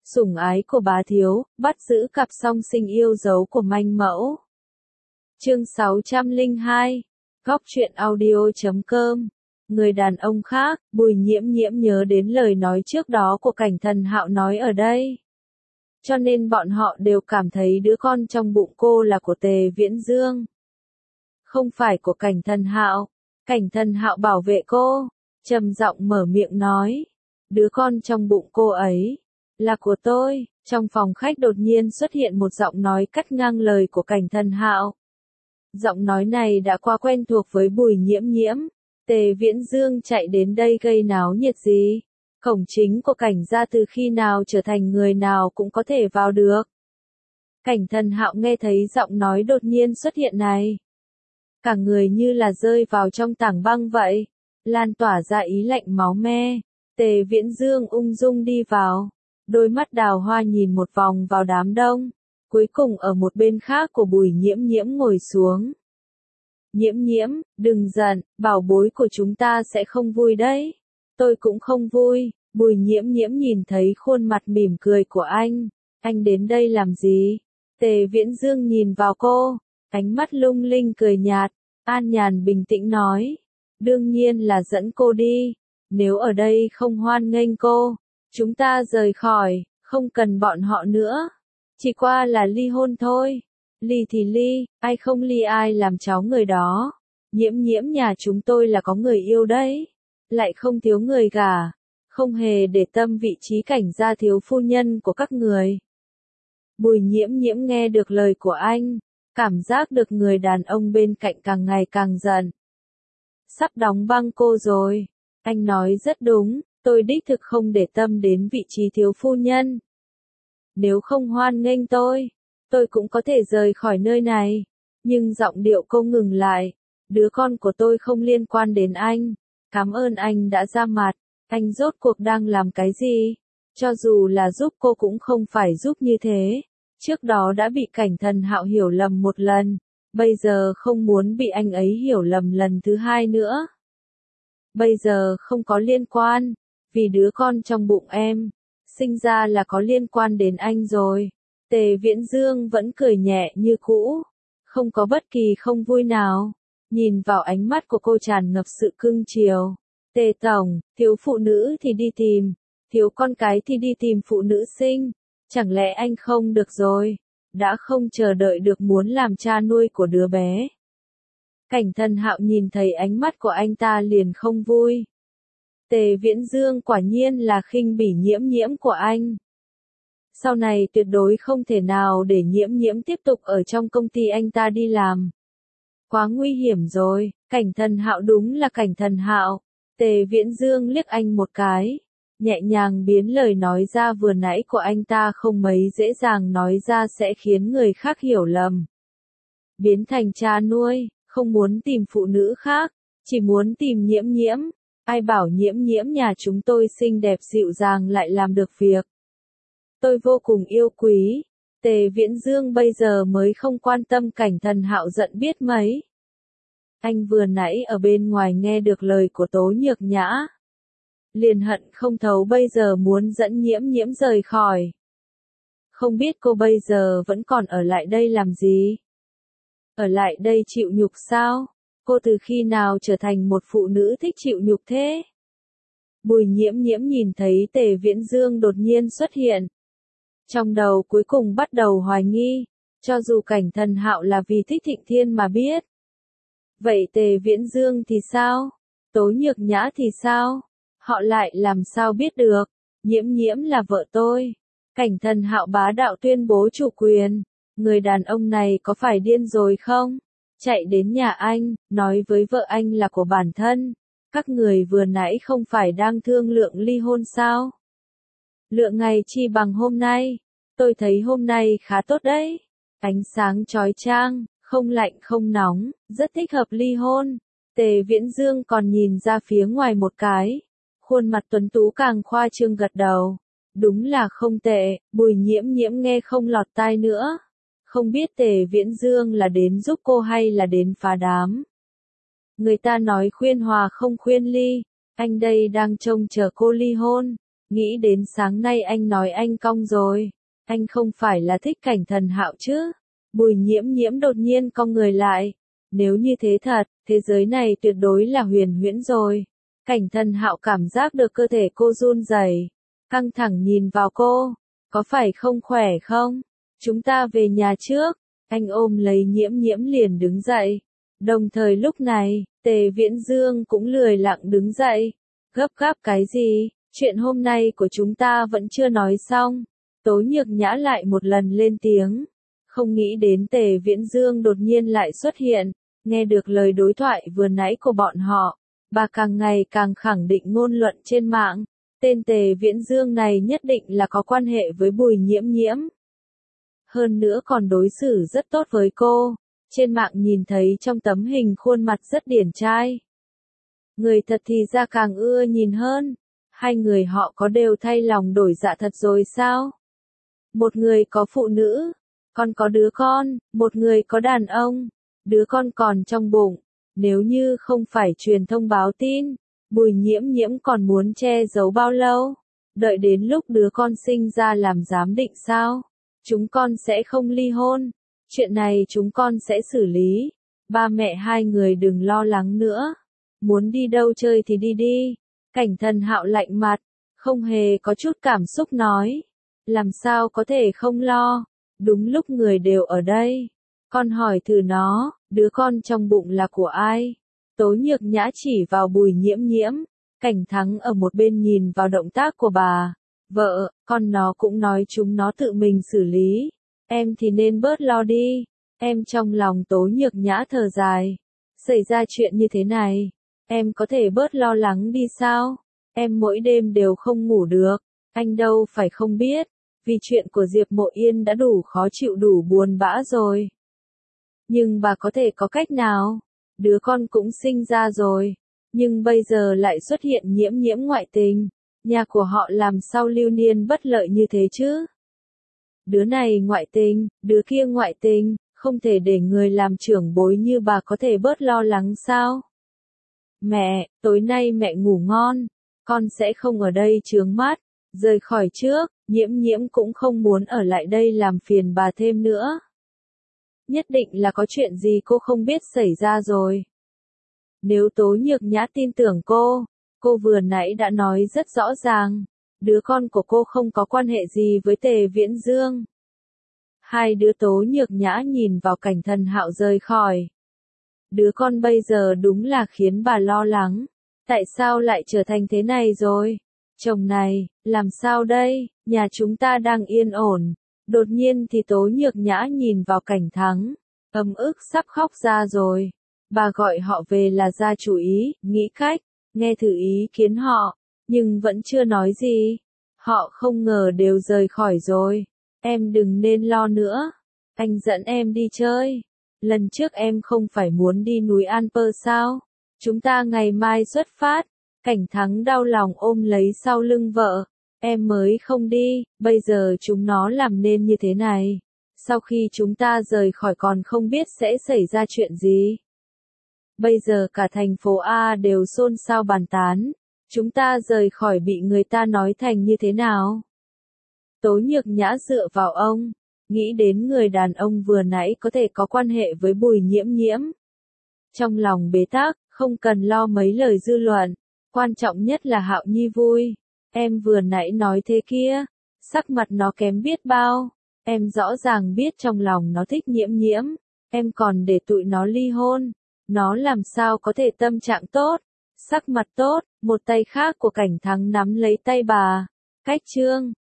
Sủng ái của bá thiếu, bắt giữ cặp song sinh yêu dấu của manh mẫu. Chương 602, Góc truyện audio.com. Người đàn ông khác, Bùi Nhiễm Nhiễm nhớ đến lời nói trước đó của Cảnh Thần Hạo nói ở đây. Cho nên bọn họ đều cảm thấy đứa con trong bụng cô là của Tề Viễn Dương. Không phải của Cảnh Thần Hạo. Cảnh Thần Hạo bảo vệ cô, trầm giọng mở miệng nói. Đứa con trong bụng cô ấy là của tôi. Trong phòng khách đột nhiên xuất hiện một giọng nói cắt ngang lời của Cảnh Thần Hạo. Giọng nói này đã quá quen thuộc với Bùi Nhiễm Nhiễm. Tề Viễn Dương chạy đến đây gây náo nhiệt gì? Cổng chính của Cảnh gia từ khi nào trở thành người nào cũng có thể vào được. Cảnh Thần Hạo nghe thấy giọng nói đột nhiên xuất hiện này. Cả người như là rơi vào trong tảng băng vậy. Lan tỏa ra ý lạnh máu me. Tề Viễn Dương ung dung đi vào. Đôi mắt đào hoa nhìn một vòng vào đám đông. Cuối cùng ở một bên khác của Bùi Nhiễm Nhiễm ngồi xuống. Nhiễm Nhiễm, đừng giận, bảo bối của chúng ta sẽ không vui đấy. Tôi cũng không vui. Bùi Nhiễm Nhiễm nhìn thấy khuôn mặt mỉm cười của anh. Anh đến đây làm gì? Tề Viễn Dương nhìn vào cô. Ánh mắt lung linh cười nhạt. An nhàn bình tĩnh nói. Đương nhiên là dẫn cô đi. Nếu ở đây không hoan nghênh cô, chúng ta rời khỏi, không cần bọn họ nữa. Chỉ qua là ly hôn thôi. Ly thì ly, ai không ly ai làm cháu người đó. Nhiễm Nhiễm nhà chúng tôi là có người yêu đấy. Lại không thiếu người gả. Không hề để tâm vị trí Cảnh gia thiếu phu nhân của các người. Bùi Nhiễm Nhiễm nghe được lời của anh. Cảm giác được người đàn ông bên cạnh càng ngày càng giận. Sắp đóng băng cô rồi. Anh nói rất đúng, tôi đích thực không để tâm đến vị trí thiếu phu nhân. Nếu không hoan nghênh tôi cũng có thể rời khỏi nơi này. Nhưng giọng điệu cô ngừng lại. Đứa con của tôi không liên quan đến anh. Cảm ơn anh đã ra mặt. Anh rốt cuộc đang làm cái gì? Cho dù là giúp cô cũng không phải giúp như thế. Trước đó đã bị Cảnh Thần Hạo hiểu lầm một lần. Bây giờ không muốn bị anh ấy hiểu lầm lần thứ hai nữa. Bây giờ không có liên quan. Vì đứa con trong bụng em sinh ra là có liên quan đến anh rồi. Tề Viễn Dương vẫn cười nhẹ như cũ. Không có bất kỳ không vui nào. Nhìn vào ánh mắt của cô tràn ngập sự cưng chiều. Tề tổng, thiếu phụ nữ thì đi tìm. Thiếu con cái thì đi tìm phụ nữ sinh. Chẳng lẽ anh không được rồi? Đã không chờ đợi được muốn làm cha nuôi của đứa bé. Cảnh Thần Hạo nhìn thấy ánh mắt của anh ta liền không vui. Tề Viễn Dương quả nhiên là khinh bỉ Nhiễm Nhiễm của anh. Sau này tuyệt đối không thể nào để Nhiễm Nhiễm tiếp tục ở trong công ty anh ta đi làm. Quá nguy hiểm rồi. Cảnh Thần Hạo đúng là Cảnh Thần Hạo. Tề Viễn Dương liếc anh một cái. Nhẹ nhàng biến lời nói ra vừa nãy của anh ta không mấy dễ dàng nói ra sẽ khiến người khác hiểu lầm. Biến thành cha nuôi, không muốn tìm phụ nữ khác, chỉ muốn tìm Nhiễm Nhiễm. Ai bảo Nhiễm Nhiễm nhà chúng tôi xinh đẹp dịu dàng lại làm được việc. Tôi vô cùng yêu quý. Tề Viễn Dương bây giờ mới không quan tâm Cảnh Thần Hạo giận biết mấy. Anh vừa nãy ở bên ngoài nghe được lời của Tố Nhược Nhã. Liền hận không thấu bây giờ muốn dẫn Nhiễm Nhiễm rời khỏi. Không biết cô bây giờ vẫn còn ở lại đây làm gì? Ở lại đây chịu nhục sao? Cô từ khi nào trở thành một phụ nữ thích chịu nhục thế? Bùi Nhiễm Nhiễm nhìn thấy Tề Viễn Dương đột nhiên xuất hiện. Trong đầu cuối cùng bắt đầu hoài nghi. Cho dù Cảnh Thần Hạo là vì thích Thịnh Thiên mà biết. Vậy Tề Viễn Dương thì sao? Tố Nhược Nhã thì sao? Họ lại làm sao biết được? Nhiễm Nhiễm là vợ tôi. Cảnh Thần Hạo bá đạo tuyên bố chủ quyền. Người đàn ông này có phải điên rồi không? Chạy đến nhà anh, nói với vợ anh là của bản thân. Các người vừa nãy không phải đang thương lượng ly hôn sao? Lượng ngày chi bằng hôm nay. Tôi thấy hôm nay khá tốt đấy. Ánh sáng chói chang, không lạnh không nóng, rất thích hợp ly hôn. Tề Viễn Dương còn nhìn ra phía ngoài một cái. Khuôn mặt tuấn tú càng khoa trương gật đầu. Đúng là không tệ. Bùi Nhiễm Nhiễm nghe không lọt tai nữa. Không biết Tề Viễn Dương là đến giúp cô hay là đến phá đám. Người ta nói khuyên hòa không khuyên ly. Anh đây đang trông chờ cô ly hôn. nghĩ đến sáng nay anh nói anh cong rồi. Anh không phải là thích Cảnh Thần Hạo chứ? Bùi Nhiễm Nhiễm đột nhiên cong người lại. Nếu như thế thật, thế giới này tuyệt đối là huyền huyễn rồi. Cảnh Thần Hạo cảm giác được cơ thể cô run rẩy, căng thẳng nhìn vào cô. Có phải không khỏe không? Chúng ta về nhà trước. Anh ôm lấy Nhiễm Nhiễm liền đứng dậy. Đồng thời lúc này, Tề Viễn Dương cũng lười lặng đứng dậy. Gấp gáp cái gì? Chuyện hôm nay của chúng ta vẫn chưa nói xong. Tố Nhược Nhã lại một lần lên tiếng. Không nghĩ đến Tề Viễn Dương đột nhiên lại xuất hiện. Nghe được lời đối thoại vừa nãy của bọn họ, bà càng ngày càng khẳng định ngôn luận trên mạng. Tên Tề Viễn Dương này nhất định là có quan hệ với Bùi Nhiễm Nhiễm. Hơn nữa còn đối xử rất tốt với cô. Trên mạng nhìn thấy trong tấm hình khuôn mặt rất điển trai. Người thật thì ra càng ưa nhìn hơn. Hai người họ có đều thay lòng đổi dạ thật rồi sao? Một người có phụ nữ, còn có đứa con, một người có đàn ông, đứa con còn trong bụng. Nếu như không phải truyền thông báo tin, Bùi Nhiễm Nhiễm còn muốn che giấu bao lâu? Đợi đến lúc đứa con sinh ra làm giám định sao? Chúng con sẽ không ly hôn. Chuyện này chúng con sẽ xử lý. Ba mẹ hai người đừng lo lắng nữa. Muốn đi đâu chơi thì đi đi. Cảnh Thần Hạo lạnh mặt, không hề có chút cảm xúc nói. Làm sao có thể không lo? Đúng lúc người đều ở đây. Con hỏi thử nó, đứa con trong bụng là của ai? Tố Nhược Nhã chỉ vào Bùi Nhiễm Nhiễm. Cảnh Thắng ở một bên nhìn vào động tác của bà. Vợ, con nó cũng nói chúng nó tự mình xử lý. Em thì nên bớt lo đi. Em trong lòng Tố Nhược Nhã thở dài. Xảy ra chuyện như thế này, em có thể bớt lo lắng đi sao? Em mỗi đêm đều không ngủ được. Anh đâu phải không biết. Vì chuyện của Diệp Mộ Yên đã đủ khó chịu đủ buồn bã rồi. Nhưng bà có thể có cách nào? Đứa con cũng sinh ra rồi. Nhưng bây giờ lại xuất hiện Nhiễm Nhiễm ngoại tình. Nhà của họ làm sao lưu niên bất lợi như thế chứ? Đứa này ngoại tình, đứa kia ngoại tình, không thể để người làm trưởng bối như bà có thể bớt lo lắng sao? Mẹ, tối nay mẹ ngủ ngon, con sẽ không ở đây chướng mắt, rời khỏi trước. Nhiễm Nhiễm cũng không muốn ở lại đây làm phiền bà thêm nữa. Nhất định là có chuyện gì cô không biết xảy ra rồi. Nếu Tố Nhược Nhã tin tưởng cô vừa nãy đã nói rất rõ ràng, đứa con của cô không có quan hệ gì với Tề Viễn Dương. Hai đứa Tố Nhược Nhã nhìn vào Cảnh Thần Hạo rời khỏi. Đứa con bây giờ đúng là khiến bà lo lắng. Tại sao lại trở thành thế này rồi? Chồng này, làm sao đây? Nhà chúng ta đang yên ổn. Đột nhiên thì Tố Nhược Nhã nhìn vào Cảnh Thắng. Ấm ức sắp khóc ra rồi. Bà gọi họ về là ra chủ ý, nghĩ cách, nghe thử ý kiến họ. Nhưng vẫn chưa nói gì. Họ không ngờ đều rời khỏi rồi. Em đừng nên lo nữa. Anh dẫn em đi chơi. Lần trước em không phải muốn đi núi An Pơ sao? Chúng ta ngày mai xuất phát. Cảnh Thắng đau lòng ôm lấy sau lưng vợ. Em mới không đi, bây giờ chúng nó làm nên như thế này. Sau khi chúng ta rời khỏi còn không biết sẽ xảy ra chuyện gì. Bây giờ cả thành phố A đều xôn xao bàn tán. Chúng ta rời khỏi bị người ta nói thành như thế nào? Tố Nhược Nhã dựa vào ông, nghĩ đến người đàn ông vừa nãy có thể có quan hệ với Bùi Nhiễm Nhiễm. Trong lòng bế tắc, không cần lo mấy lời dư luận, quan trọng nhất là Hạo Nhi vui. Em vừa nãy nói thế kia, sắc mặt nó kém biết bao, em rõ ràng biết trong lòng nó thích Nhiễm Nhiễm, em còn để tụi nó ly hôn, nó làm sao có thể tâm trạng tốt, sắc mặt tốt. Một tay khác của Cảnh Thắng nắm lấy tay bà. Cách Trương,